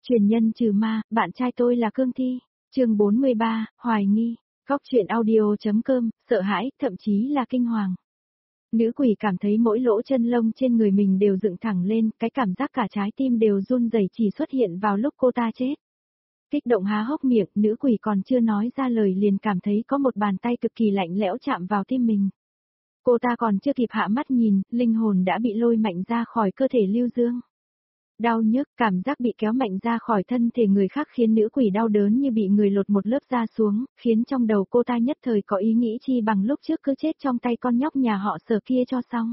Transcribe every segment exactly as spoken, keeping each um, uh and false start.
Truyền nhân trừ ma, bạn trai tôi là cương thi. Chương bốn mươi ba, hoài nghi. Góc truyện audio.com, sợ hãi, thậm chí là kinh hoàng. Nữ quỷ cảm thấy mỗi lỗ chân lông trên người mình đều dựng thẳng lên, cái cảm giác cả trái tim đều run rẩy chỉ xuất hiện vào lúc cô ta chết. Kích động há hốc miệng, nữ quỷ còn chưa nói ra lời liền cảm thấy có một bàn tay cực kỳ lạnh lẽo chạm vào tim mình. Cô ta còn chưa kịp hạ mắt nhìn, linh hồn đã bị lôi mạnh ra khỏi cơ thể Lưu Dương. Đau nhức, cảm giác bị kéo mạnh ra khỏi thân thể người khác khiến nữ quỷ đau đớn như bị người lột một lớp da xuống, khiến trong đầu cô ta nhất thời có ý nghĩ chi bằng lúc trước cứ chết trong tay con nhóc nhà họ Sở kia cho xong.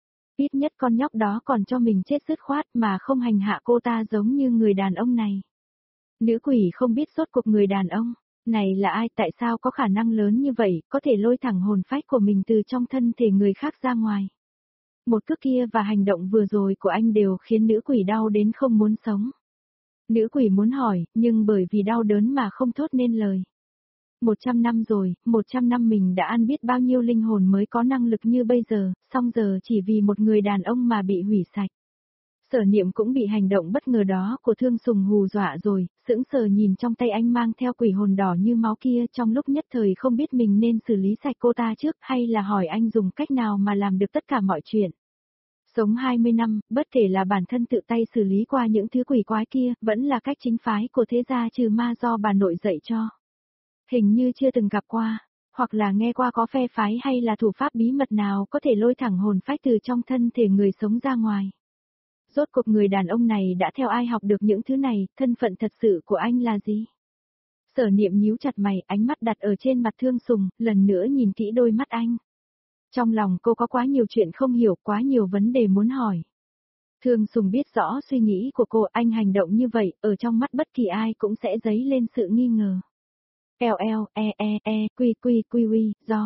Ít nhất con nhóc đó còn cho mình chết dứt khoát mà không hành hạ cô ta giống như người đàn ông này. Nữ quỷ không biết rốt cuộc người đàn ông này là ai, tại sao có khả năng lớn như vậy, có thể lôi thẳng hồn phách của mình từ trong thân thể người khác ra ngoài. Một cước kia và hành động vừa rồi của anh đều khiến nữ quỷ đau đến không muốn sống. Nữ quỷ muốn hỏi, nhưng bởi vì đau đớn mà không thốt nên lời. Một trăm năm rồi, một trăm năm mình đã ăn biết bao nhiêu linh hồn mới có năng lực như bây giờ, song giờ chỉ vì một người đàn ông mà bị hủy sạch. Sở Niệm cũng bị hành động bất ngờ đó của Thương Sùng hù dọa rồi, sững sờ nhìn trong tay anh mang theo quỷ hồn đỏ như máu kia, trong lúc nhất thời không biết mình nên xử lý sạch cô ta trước hay là hỏi anh dùng cách nào mà làm được tất cả mọi chuyện. Sống hai mươi năm, bất kể là bản thân tự tay xử lý qua những thứ quỷ quái kia, vẫn là cách chính phái của thế gia trừ ma do bà nội dạy cho. Hình như chưa từng gặp qua, hoặc là nghe qua có phe phái hay là thủ pháp bí mật nào có thể lôi thẳng hồn phách từ trong thân thể người sống ra ngoài. Rốt cuộc người đàn ông này đã theo ai học được những thứ này, thân phận thật sự của anh là gì? Sở Niệm nhíu chặt mày, ánh mắt đặt ở trên mặt Thương Sùng, lần nữa nhìn kỹ đôi mắt anh. Trong lòng cô có quá nhiều chuyện không hiểu, quá nhiều vấn đề muốn hỏi. Thương Sùng biết rõ suy nghĩ của cô, anh hành động như vậy, ở trong mắt bất kỳ ai cũng sẽ dấy lên sự nghi ngờ. Eo eo, e e e, quy quy quy quy, do.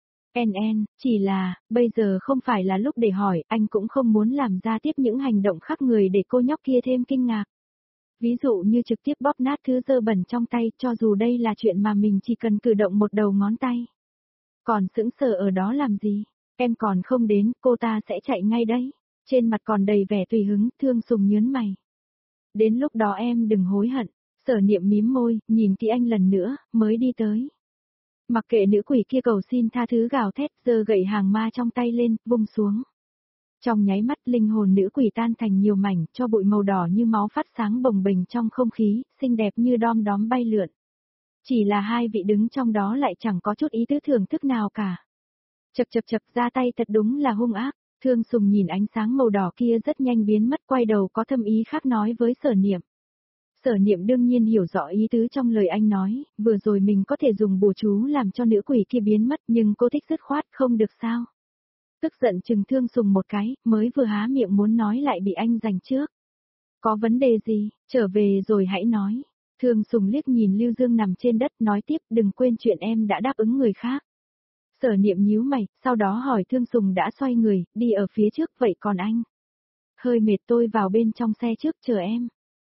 En en, chỉ là, bây giờ không phải là lúc để hỏi, anh cũng không muốn làm ra tiếp những hành động khác người để cô nhóc kia thêm kinh ngạc. Ví dụ như trực tiếp bóp nát thứ dơ bẩn trong tay, cho dù đây là chuyện mà mình chỉ cần cử động một đầu ngón tay. Còn sững sờ ở đó làm gì? Em còn không đến, cô ta sẽ chạy ngay đấy. Trên mặt còn đầy vẻ tùy hứng, Thương Sùng nhớn mày. Đến lúc đó em đừng hối hận. Sở Niệm mím môi, nhìn kỹ anh lần nữa, mới đi tới. Mặc kệ nữ quỷ kia cầu xin tha thứ gào thét, giơ gậy hàng ma trong tay lên, vung xuống. Trong nháy mắt linh hồn nữ quỷ tan thành nhiều mảnh, cho bụi màu đỏ như máu phát sáng bồng bềnh trong không khí, xinh đẹp như đom đóm bay lượn. Chỉ là hai vị đứng trong đó lại chẳng có chút ý tứ thưởng thức nào cả. Chập chập chập ra tay thật đúng là hung ác, Thương Sùng nhìn ánh sáng màu đỏ kia rất nhanh biến mất, quay đầu có thâm ý khác nói với Sở Niệm. Sở Niệm đương nhiên hiểu rõ ý tứ trong lời anh nói, vừa rồi mình có thể dùng bùa chú làm cho nữ quỷ kia biến mất nhưng cô thích dứt khoát không được sao. Tức giận chừng Thương Sùng một cái, mới vừa há miệng muốn nói lại bị anh giành trước. Có vấn đề gì, trở về rồi hãy nói. Thương Sùng liếc nhìn Lưu Dương nằm trên đất nói tiếp, đừng quên chuyện em đã đáp ứng người khác. Sở Niệm nhíu mày, sau đó hỏi Thương Sùng đã xoay người, đi ở phía trước, vậy còn anh? Hơi mệt, tôi vào bên trong xe trước chờ em.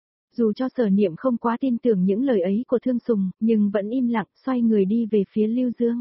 Dù cho Sở Niệm không quá tin tưởng những lời ấy của Thương Sùng, nhưng vẫn im lặng xoay người đi về phía Lưu Dương.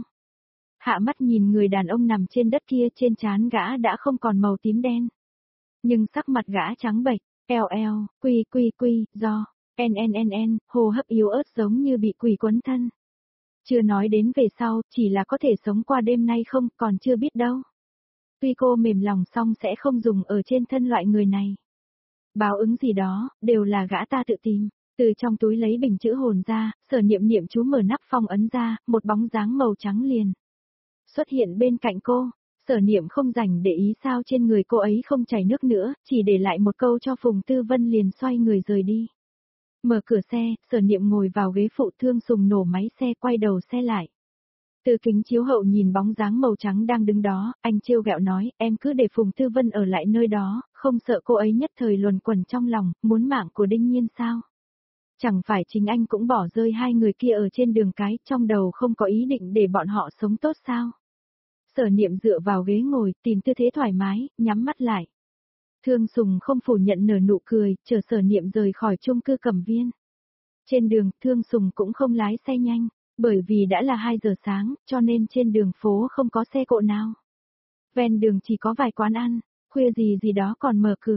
Hạ mắt nhìn người đàn ông nằm trên đất kia, trên trán gã đã không còn màu tím đen. Nhưng sắc mặt gã trắng bệch, eo eo, quy quy quy, do, en en en en, hô hấp yếu ớt giống như bị quỷ quấn thân. Chưa nói đến về sau, chỉ là có thể sống qua đêm nay không, còn chưa biết đâu. Tuy cô mềm lòng xong sẽ không dùng ở trên thân loại người này. Báo ứng gì đó, đều là gã ta tự tìm. Từ trong túi lấy bình chữ hồn ra, Sở Niệm niệm chú mở nắp phong ấn ra, một bóng dáng màu trắng liền xuất hiện bên cạnh cô. Sở Niệm không rảnh để ý sao trên người cô ấy không chảy nước nữa, chỉ để lại một câu cho Phùng Tư Vân liền xoay người rời đi. Mở cửa xe, Sở Niệm ngồi vào ghế phụ, Thương Sùng nổ máy xe quay đầu xe lại. Từ kính chiếu hậu nhìn bóng dáng màu trắng đang đứng đó, anh trêu ghẹo nói, em cứ để Phùng Tư Vân ở lại nơi đó, không sợ cô ấy nhất thời luẩn quẩn trong lòng, muốn mạng của Đinh Nhiên sao? Chẳng phải chính anh cũng bỏ rơi hai người kia ở trên đường cái, trong đầu không có ý định để bọn họ sống tốt sao? Sở Niệm dựa vào ghế ngồi, tìm tư thế thoải mái, nhắm mắt lại. Thương Sùng không phủ nhận nở nụ cười, chờ Sở Niệm rời khỏi chung cư Cẩm Viên. Trên đường, Thương Sùng cũng không lái xe nhanh, bởi vì đã là hai giờ sáng, cho nên trên đường phố không có xe cộ nào. Ven đường chỉ có vài quán ăn, khuya gì gì đó còn mở cửa.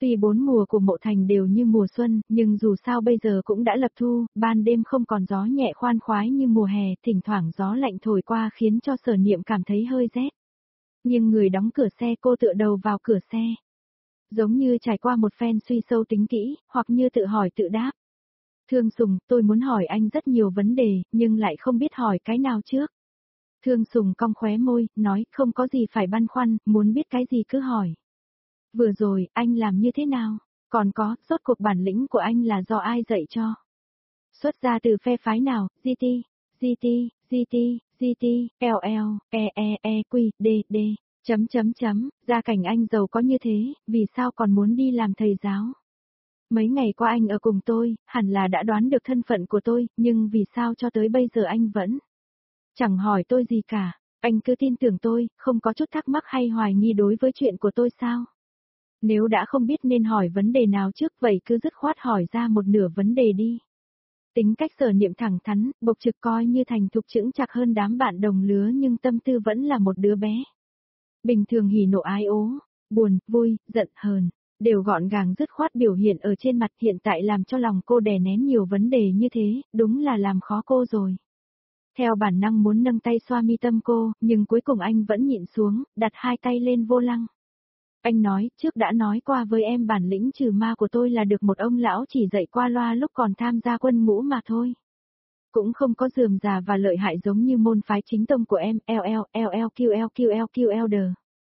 Tuy bốn mùa của mộ thành đều như mùa xuân, nhưng dù sao bây giờ cũng đã lập thu, ban đêm không còn gió nhẹ khoan khoái như mùa hè, thỉnh thoảng gió lạnh thổi qua khiến cho Sở Niệm cảm thấy hơi rét. Nhưng người đóng cửa xe, cô tựa đầu vào cửa xe. Giống như trải qua một phen suy sâu tính kỹ, hoặc như tự hỏi tự đáp. Thương Sùng, tôi muốn hỏi anh rất nhiều vấn đề, nhưng lại không biết hỏi cái nào trước. Thương Sùng cong khóe môi, nói, không có gì phải băn khoăn, muốn biết cái gì cứ hỏi. Vừa rồi, anh làm như thế nào? Còn có, rốt cuộc bản lĩnh của anh là do ai dạy cho? Xuất ra từ phe phái nào, giê tê, giê tê, giê tê, giê tê, lờ lờ, e e e quy, đê đê, chấm chấm chấm, gia cảnh anh giàu có như thế, vì sao còn muốn đi làm thầy giáo? Mấy ngày qua anh ở cùng tôi, hẳn là đã đoán được thân phận của tôi, nhưng vì sao cho tới bây giờ anh vẫn chẳng hỏi tôi gì cả, anh cứ tin tưởng tôi, không có chút thắc mắc hay hoài nghi đối với chuyện của tôi sao? Nếu đã không biết nên hỏi vấn đề nào trước vậy cứ dứt khoát hỏi ra một nửa vấn đề đi. Tính cách Sở Niệm thẳng thắn, bộc trực coi như thành thục chững chạc hơn đám bạn đồng lứa nhưng tâm tư vẫn là một đứa bé. Bình thường hỉ nộ ái ố, buồn, vui, giận, hờn, đều gọn gàng dứt khoát biểu hiện ở trên mặt, hiện tại làm cho lòng cô đè nén nhiều vấn đề như thế, đúng là làm khó cô rồi. Theo bản năng muốn nâng tay xoa mi tâm cô, nhưng cuối cùng anh vẫn nhịn xuống, đặt hai tay lên vô lăng. Anh nói, trước đã nói qua với em bản lĩnh trừ ma của tôi là được một ông lão chỉ dạy qua loa lúc còn tham gia quân ngũ mà thôi. Cũng không có rườm rà và lợi hại giống như môn phái chính tông của em, eo eo, eo eo, kiu eo, kiu eo, kiu eo đờ.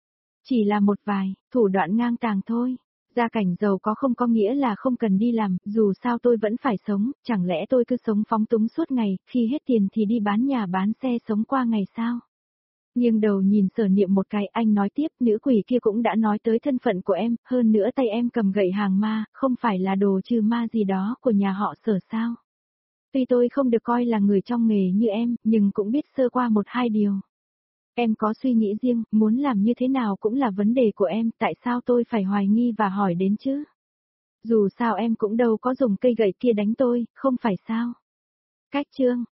Chỉ là một vài, thủ đoạn ngang tàng thôi. Gia cảnh giàu có không có nghĩa là không cần đi làm, dù sao tôi vẫn phải sống, chẳng lẽ tôi cứ sống phóng túng suốt ngày, khi hết tiền thì đi bán nhà bán xe sống qua ngày sao? Nghiêng đầu nhìn Sở Niệm một cái, anh nói tiếp, nữ quỷ kia cũng đã nói tới thân phận của em, hơn nữa tay em cầm gậy hàng ma, không phải là đồ trừ ma gì đó của nhà họ Sở sao? Tuy tôi không được coi là người trong nghề như em, nhưng cũng biết sơ qua một hai điều. Em có suy nghĩ riêng, muốn làm như thế nào cũng là vấn đề của em, tại sao tôi phải hoài nghi và hỏi đến chứ? Dù sao em cũng đâu có dùng cây gậy kia đánh tôi, không phải sao? Cách chương